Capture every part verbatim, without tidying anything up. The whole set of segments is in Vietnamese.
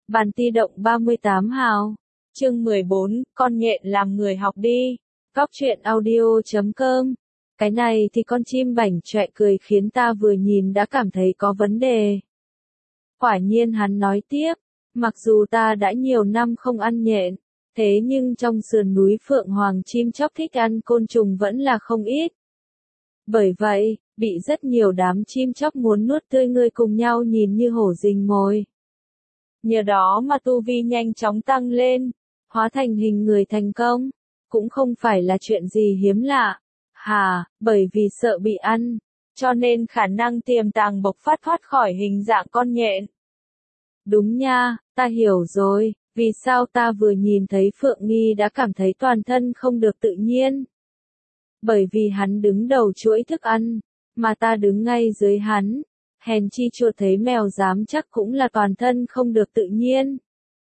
Bàn ti động ba mươi tám hào. Chương mười bốn, con nhện làm người học đi. Góc truyện audio chấm com. Cái này thì con chim bảnh chọe cười khiến ta vừa nhìn đã cảm thấy có vấn đề. Quả nhiên hắn nói tiếp, mặc dù ta đã nhiều năm không ăn nhện, thế nhưng trong sườn núi Phượng Hoàng chim chóc thích ăn côn trùng vẫn là không ít. Bởi vậy, bị rất nhiều đám chim chóc muốn nuốt tươi ngươi cùng nhau nhìn như hổ rình mồi. Nhờ đó mà tu vi nhanh chóng tăng lên, hóa thành hình người thành công, cũng không phải là chuyện gì hiếm lạ. Hà, bởi vì sợ bị ăn, cho nên khả năng tiềm tàng bộc phát thoát khỏi hình dạng con nhện. Đúng nha, ta hiểu rồi, vì sao ta vừa nhìn thấy Phượng Nghi đã cảm thấy toàn thân không được tự nhiên. Bởi vì hắn đứng đầu chuỗi thức ăn, mà ta đứng ngay dưới hắn. Hèn chi chuột thấy mèo dám chắc cũng là toàn thân không được tự nhiên.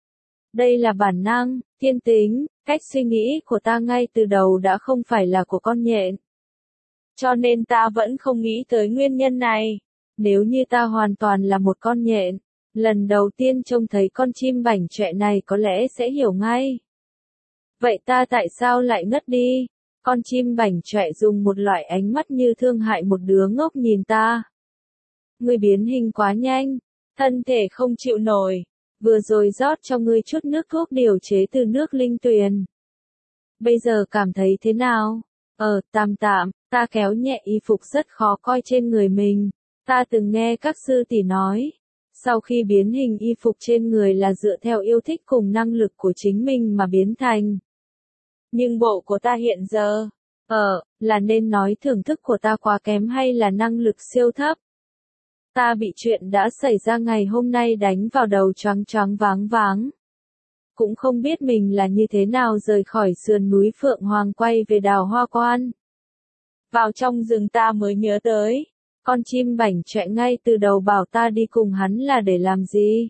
Đây là bản năng, thiên tính, cách suy nghĩ của ta ngay từ đầu đã không phải là của con nhện. Cho nên ta vẫn không nghĩ tới nguyên nhân này. Nếu như ta hoàn toàn là một con nhện, lần đầu tiên trông thấy con chim bảnh chọe này có lẽ sẽ hiểu ngay. Vậy ta tại sao lại ngất đi? Con chim bảnh chọe dùng một loại ánh mắt như thương hại một đứa ngốc nhìn ta. Ngươi biến hình quá nhanh, thân thể không chịu nổi, vừa rồi rót cho ngươi chút nước thuốc điều chế từ nước linh tuyền. Bây giờ cảm thấy thế nào? Ờ, tạm tạm, ta kéo nhẹ y phục rất khó coi trên người mình. Ta từng nghe các sư tỷ nói, sau khi biến hình y phục trên người là dựa theo yêu thích cùng năng lực của chính mình mà biến thành. Nhưng bộ của ta hiện giờ, ờ, là nên nói thưởng thức của ta quá kém hay là năng lực siêu thấp? Ta bị chuyện đã xảy ra ngày hôm nay đánh vào đầu choáng choáng váng váng. Cũng không biết mình là như thế nào rời khỏi sườn núi Phượng Hoàng quay về Đào Hoa Quan. Vào trong rừng ta mới nhớ tới, con chim bảnh chọe ngay từ đầu bảo ta đi cùng hắn là để làm gì?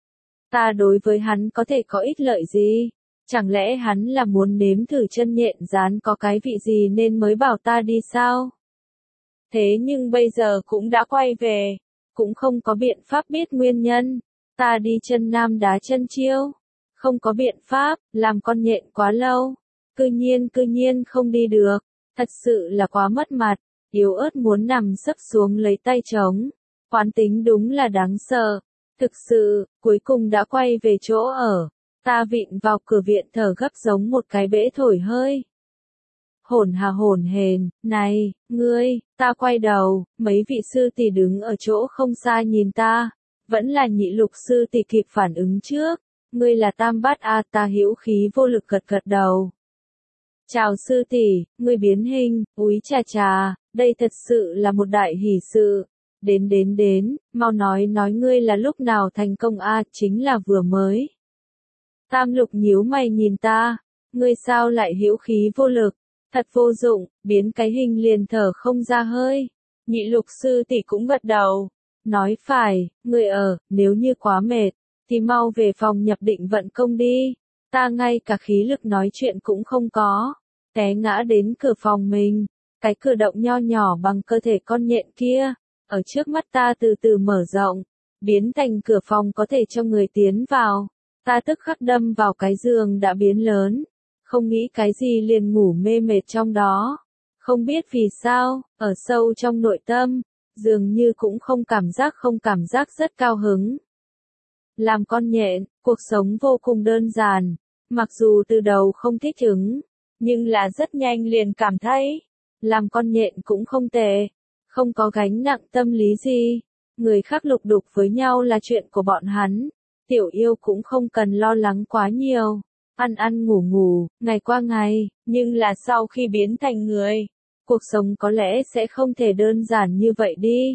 Ta đối với hắn có thể có ích lợi gì? Chẳng lẽ hắn là muốn nếm thử chân nhện rán có cái vị gì nên mới bảo ta đi sao? Thế nhưng bây giờ cũng đã quay về, cũng không có biện pháp biết nguyên nhân. Ta đi chân nam đá chân chiêu, không có biện pháp, làm con nhện quá lâu. Cư nhiên cư nhiên không đi được, thật sự là quá mất mặt, yếu ớt muốn nằm sấp xuống lấy tay trống. Quán tính đúng là đáng sợ. Thực sự, cuối cùng đã quay về chỗ ở. Ta vịn vào cửa viện thở gấp giống một cái bể thổi hơi. Hổn hà hổn hển, này, ngươi, ta quay đầu, mấy vị sư tỷ đứng ở chỗ không xa nhìn ta, vẫn là Nhị Lục sư tỷ kịp phản ứng trước, ngươi là Tam Bát a, ta hữu khí vô lực gật gật đầu. Chào sư tỷ, ngươi biến hình, úi chà chà, đây thật sự là một đại hỷ sự. Đến đến đến, mau nói nói ngươi là lúc nào thành công a, chính là vừa mới. Tam Lục nhíu mày nhìn ta, ngươi sao lại hữu khí vô lực? Thật vô dụng, biến cái hình liền thở không ra hơi. Nhị Lục sư tỷ cũng gật đầu. Nói phải, người ở, nếu như quá mệt, thì mau về phòng nhập định vận công đi. Ta ngay cả khí lực nói chuyện cũng không có. Té ngã đến cửa phòng mình. Cái cửa động nho nhỏ bằng cơ thể con nhện kia, ở trước mắt ta từ từ mở rộng, biến thành cửa phòng có thể cho người tiến vào. Ta tức khắc đâm vào cái giường đã biến lớn. Không nghĩ cái gì liền ngủ mê mệt trong đó. Không biết vì sao, ở sâu trong nội tâm, dường như cũng không cảm giác không cảm giác rất cao hứng. Làm con nhện, cuộc sống vô cùng đơn giản, mặc dù từ đầu không thích ứng, nhưng là rất nhanh liền cảm thấy, làm con nhện cũng không tệ, không có gánh nặng tâm lý gì. Người khác lục đục với nhau là chuyện của bọn hắn, tiểu yêu cũng không cần lo lắng quá nhiều. Ăn ăn ngủ ngủ, ngày qua ngày, nhưng là sau khi biến thành người, cuộc sống có lẽ sẽ không thể đơn giản như vậy đi.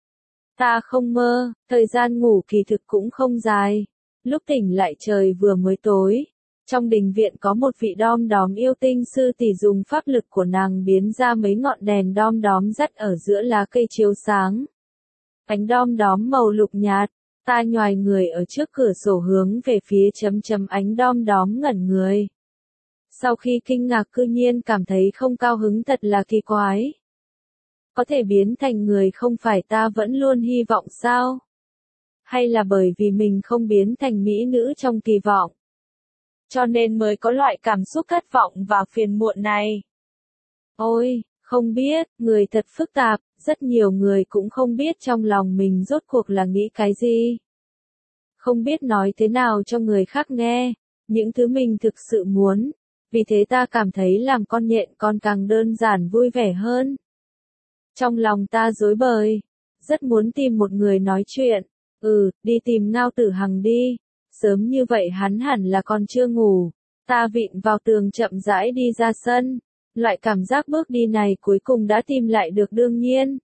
Ta không mơ, thời gian ngủ kỳ thực cũng không dài. Lúc tỉnh lại trời vừa mới tối. Trong đình viện có một vị đom đóm yêu tinh sư tỷ dùng pháp lực của nàng biến ra mấy ngọn đèn đom đóm dắt ở giữa lá cây chiếu sáng. Ánh đom đóm màu lục nhạt. Ta nhoài người ở trước cửa sổ hướng về phía chấm chấm ánh đom đóm ngẩn người. Sau khi kinh ngạc cư nhiên cảm thấy không cao hứng thật là kỳ quái. Có thể biến thành người không phải ta vẫn luôn hy vọng sao? Hay là bởi vì mình không biến thành mỹ nữ trong kỳ vọng, cho nên mới có loại cảm xúc thất vọng và phiền muộn này? Ôi, không biết, người thật phức tạp, rất nhiều người cũng không biết trong lòng mình rốt cuộc là nghĩ cái gì. Không biết nói thế nào cho người khác nghe, những thứ mình thực sự muốn, vì thế ta cảm thấy làm con nhện con càng đơn giản vui vẻ hơn. Trong lòng ta rối bời, rất muốn tìm một người nói chuyện, ừ, đi tìm Ngao Tử Hằng đi, sớm như vậy hắn hẳn là còn chưa ngủ. Ta vịn vào tường chậm rãi đi ra sân, loại cảm giác bước đi này cuối cùng đã tìm lại được đương nhiên.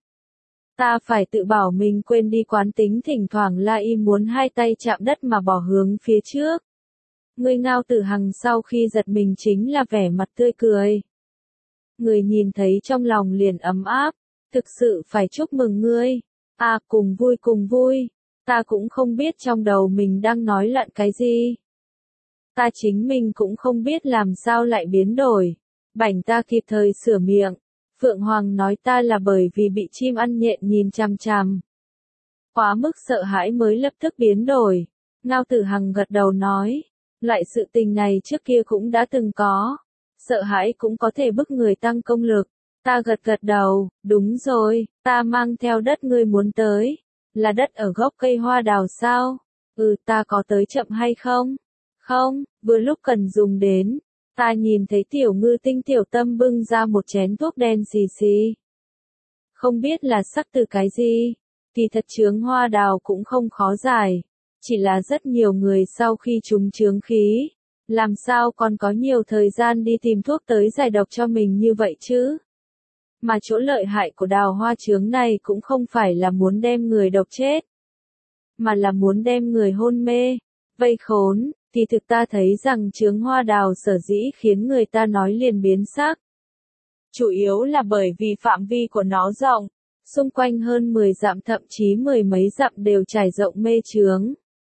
Ta phải tự bảo mình quên đi quán tính thỉnh thoảng la y muốn hai tay chạm đất mà bỏ hướng phía trước. Người Ngao Tử Hằng sau khi giật mình chính là vẻ mặt tươi cười. Người nhìn thấy trong lòng liền ấm áp, thực sự phải chúc mừng ngươi. À, cùng vui cùng vui, ta cũng không biết trong đầu mình đang nói lận cái gì. Ta chính mình cũng không biết làm sao lại biến đổi. Bảnh ta kịp thời sửa miệng. Phượng Hoàng nói ta là bởi vì bị chim ăn nhện nhìn chằm chằm. Quá mức sợ hãi mới lập tức biến đổi. Ngao Tử Hằng gật đầu nói. Loại sự tình này trước kia cũng đã từng có. Sợ hãi cũng có thể bức người tăng công lực. Ta gật gật đầu, đúng rồi, ta mang theo đất ngươi muốn tới. Là đất ở gốc cây hoa đào sao? Ừ, ta có tới chậm hay không? Không, vừa lúc cần dùng đến. Ta nhìn thấy tiểu ngư tinh tiểu tâm bưng ra một chén thuốc đen xì xì. Không biết là sắc từ cái gì, kỳ thật chướng hoa đào cũng không khó giải. Chỉ là rất nhiều người sau khi trúng chướng khí, làm sao còn có nhiều thời gian đi tìm thuốc tới giải độc cho mình như vậy chứ? Mà chỗ lợi hại của đào hoa chướng này cũng không phải là muốn đem người độc chết, mà là muốn đem người hôn mê, vây khốn. Thì thực ta thấy rằng chướng hoa đào sở dĩ khiến người ta nói liền biến sắc. Chủ yếu là bởi vì phạm vi của nó rộng, xung quanh hơn mười dặm thậm chí mười mấy dặm đều trải rộng mê chướng.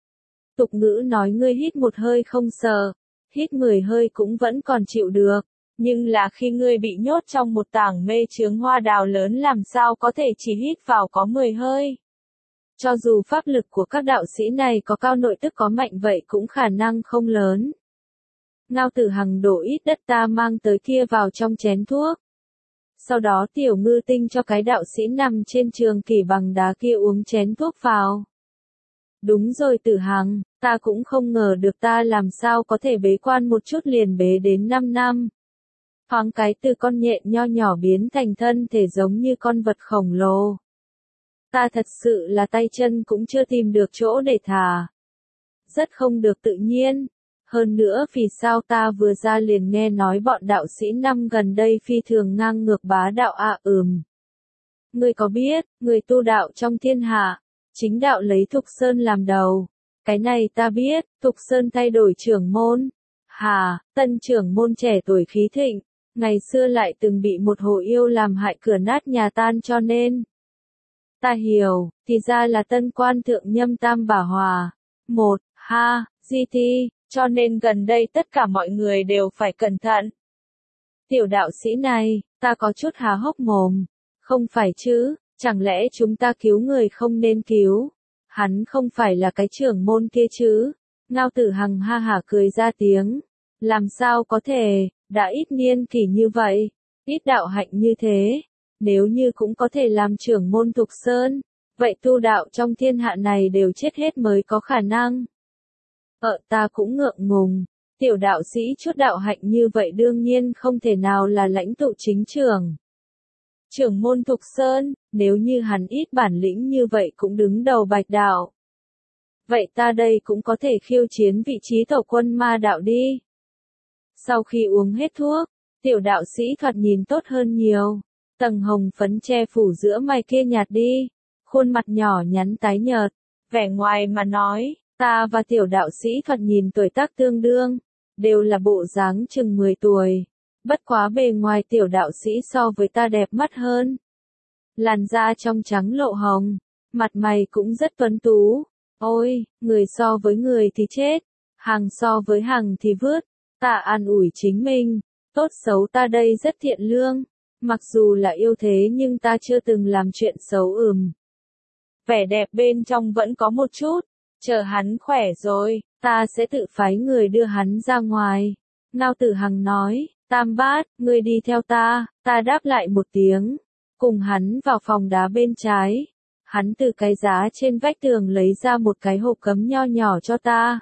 Tục ngữ nói ngươi hít một hơi không sợ, hít mười hơi cũng vẫn còn chịu được, nhưng là khi ngươi bị nhốt trong một tảng mê chướng hoa đào lớn làm sao có thể chỉ hít vào có mười hơi. Cho dù pháp lực của các đạo sĩ này có cao nội tức có mạnh vậy cũng khả năng không lớn. Ngao Tử Hằng đổ ít đất ta mang tới kia vào trong chén thuốc. Sau đó tiểu ngư tinh cho cái đạo sĩ nằm trên trường kỷ bằng đá kia uống chén thuốc vào. Đúng rồi Tử Hằng, ta cũng không ngờ được ta làm sao có thể bế quan một chút liền bế đến năm năm. Thoáng cái từ con nhện nho nhỏ biến thành thân thể giống như con vật khổng lồ. Ta thật sự là tay chân cũng chưa tìm được chỗ để thả. Rất không được tự nhiên. Hơn nữa vì sao ta vừa ra liền nghe nói bọn đạo sĩ năm gần đây phi thường ngang ngược bá đạo ạ à, ừm. Ngươi có biết, người tu đạo trong thiên hạ, chính đạo lấy Thục Sơn làm đầu. Cái này ta biết, Thục Sơn thay đổi trưởng môn. Hà, tân trưởng môn trẻ tuổi khí thịnh, ngày xưa lại từng bị một hồ yêu làm hại cửa nát nhà tan cho nên. Ta hiểu, thì ra là tân quan thượng nhâm tam bảo hòa. Một, ha, gi ti, cho nên gần đây tất cả mọi người đều phải cẩn thận. Tiểu đạo sĩ này, ta có chút há hốc mồm. Không phải chứ, chẳng lẽ chúng ta cứu người không nên cứu? Hắn không phải là cái trưởng môn kia chứ? Ngao Tử Hằng ha hả cười ra tiếng. Làm sao có thể, đã ít niên kỷ như vậy, ít đạo hạnh như thế. Nếu như cũng có thể làm trưởng môn Thục Sơn, vậy tu đạo trong thiên hạ này đều chết hết mới có khả năng. Ờ ta cũng ngượng ngùng, tiểu đạo sĩ chút đạo hạnh như vậy đương nhiên không thể nào là lãnh tụ chính trưởng. Trưởng môn Thục Sơn, nếu như hắn ít bản lĩnh như vậy cũng đứng đầu bạch đạo. Vậy ta đây cũng có thể khiêu chiến vị trí tổ quân ma đạo đi. Sau khi uống hết thuốc, tiểu đạo sĩ thoạt nhìn tốt hơn nhiều. Tầng hồng phấn che phủ giữa mày kia nhạt đi, khuôn mặt nhỏ nhắn tái nhợt, vẻ ngoài mà nói, ta và tiểu đạo sĩ thoạt nhìn tuổi tác tương đương, đều là bộ dáng chừng mười tuổi, bất quá bề ngoài tiểu đạo sĩ so với ta đẹp mắt hơn. Làn da trong trắng lộ hồng, mặt mày cũng rất tuấn tú, ôi, người so với người thì chết, hàng so với hàng thì vứt, ta an ủi chính mình, tốt xấu ta đây rất thiện lương. Mặc dù là yêu thế nhưng ta chưa từng làm chuyện xấu ừm. vẻ đẹp bên trong vẫn có một chút. Chờ hắn khỏe rồi, ta sẽ tự phái người đưa hắn ra ngoài. Ngao Tử Hằng nói, Tam Bát, ngươi đi theo ta, ta đáp lại một tiếng. Cùng hắn vào phòng đá bên trái. Hắn từ cái giá trên vách tường lấy ra một cái hộp cấm nho nhỏ cho ta.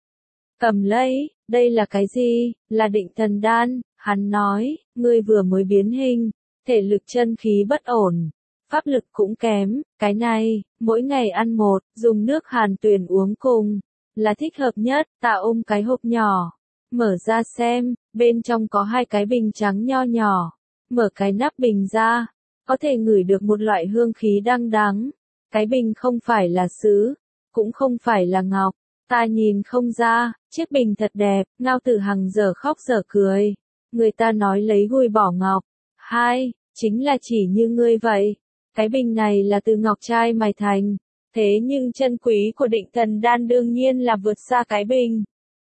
Cầm lấy, đây là cái gì? Là định thần đan, hắn nói, ngươi vừa mới biến hình, thể lực chân khí bất ổn, pháp lực cũng kém, cái này, mỗi ngày ăn một, dùng nước hàn tuyền uống cùng, là thích hợp nhất, ta ôm cái hộp nhỏ, mở ra xem, bên trong có hai cái bình trắng nho nhỏ, mở cái nắp bình ra, có thể ngửi được một loại hương khí đăng đắng, cái bình không phải là sứ, cũng không phải là ngọc. Ta nhìn không ra, chiếc bình thật đẹp, Ngao Tử Hằng giờ khóc giờ cười. Người ta nói lấy gùi bỏ ngọc. Hai, chính là chỉ như ngươi vậy. Cái bình này là từ ngọc trai mài thành. Thế nhưng chân quý của định thần đan đương nhiên là vượt xa cái bình.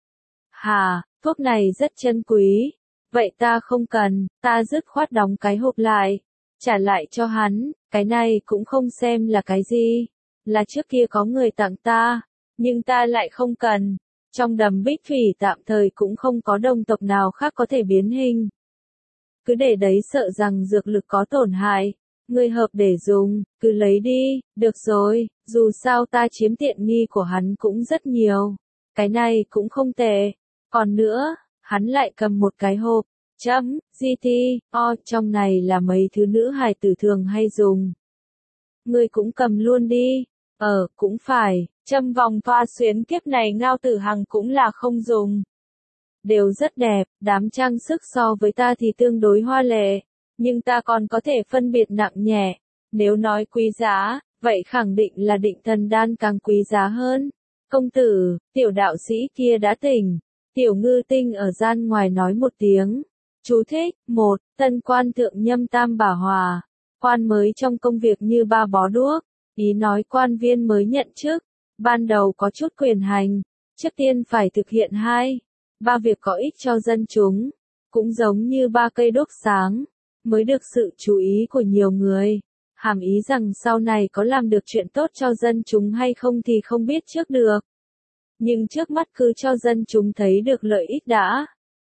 Hà, thuốc này rất chân quý. Vậy ta không cần, ta dứt khoát đóng cái hộp lại. Trả lại cho hắn, cái này cũng không xem là cái gì. Là trước kia có người tặng ta. Nhưng ta lại không cần. Trong đầm Bích Phỉ tạm thời cũng không có đồng tộc nào khác có thể biến hình. Cứ để đấy sợ rằng dược lực có tổn hại. Ngươi hợp để dùng, cứ lấy đi, được rồi, dù sao ta chiếm tiện nghi của hắn cũng rất nhiều. Cái này cũng không tệ. Còn nữa, hắn lại cầm một cái hộp, chấm, giê tê, o, trong này là mấy thứ nữ hài tử thường hay dùng. Ngươi cũng cầm luôn đi. Ờ, cũng phải, châm vòng thoa xuyến kiếp này Ngao Tử Hằng cũng là không dùng. Đều rất đẹp, đám trang sức so với ta thì tương đối hoa lệ, nhưng ta còn có thể phân biệt nặng nhẹ. Nếu nói quý giá, vậy khẳng định là định thần đan càng quý giá hơn. Công tử, tiểu đạo sĩ kia đã tỉnh. Tiểu Ngư Tinh ở gian ngoài nói một tiếng. Chú thích, một, tân quan thượng nhâm tam bảo hòa. Quan mới trong công việc như ba bó đuốc. Ý nói quan viên mới nhận chức, ban đầu có chút quyền hành, trước tiên phải thực hiện hai, ba việc có ích cho dân chúng, cũng giống như ba cây đuốc sáng, mới được sự chú ý của nhiều người. Hàm ý rằng sau này có làm được chuyện tốt cho dân chúng hay không thì không biết trước được. Nhưng trước mắt cứ cho dân chúng thấy được lợi ích đã.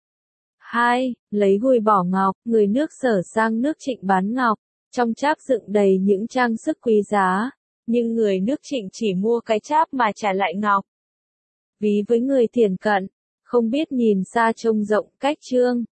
Hai, lấy gùi bỏ ngọc, người nước Sở sang nước Trịnh bán ngọc. Trong cháp dựng đầy những trang sức quý giá, nhưng người nước Trịnh chỉ mua cái cháp mà trả lại ngọc. Ví với người thiển cận, không biết nhìn xa trông rộng cách trương.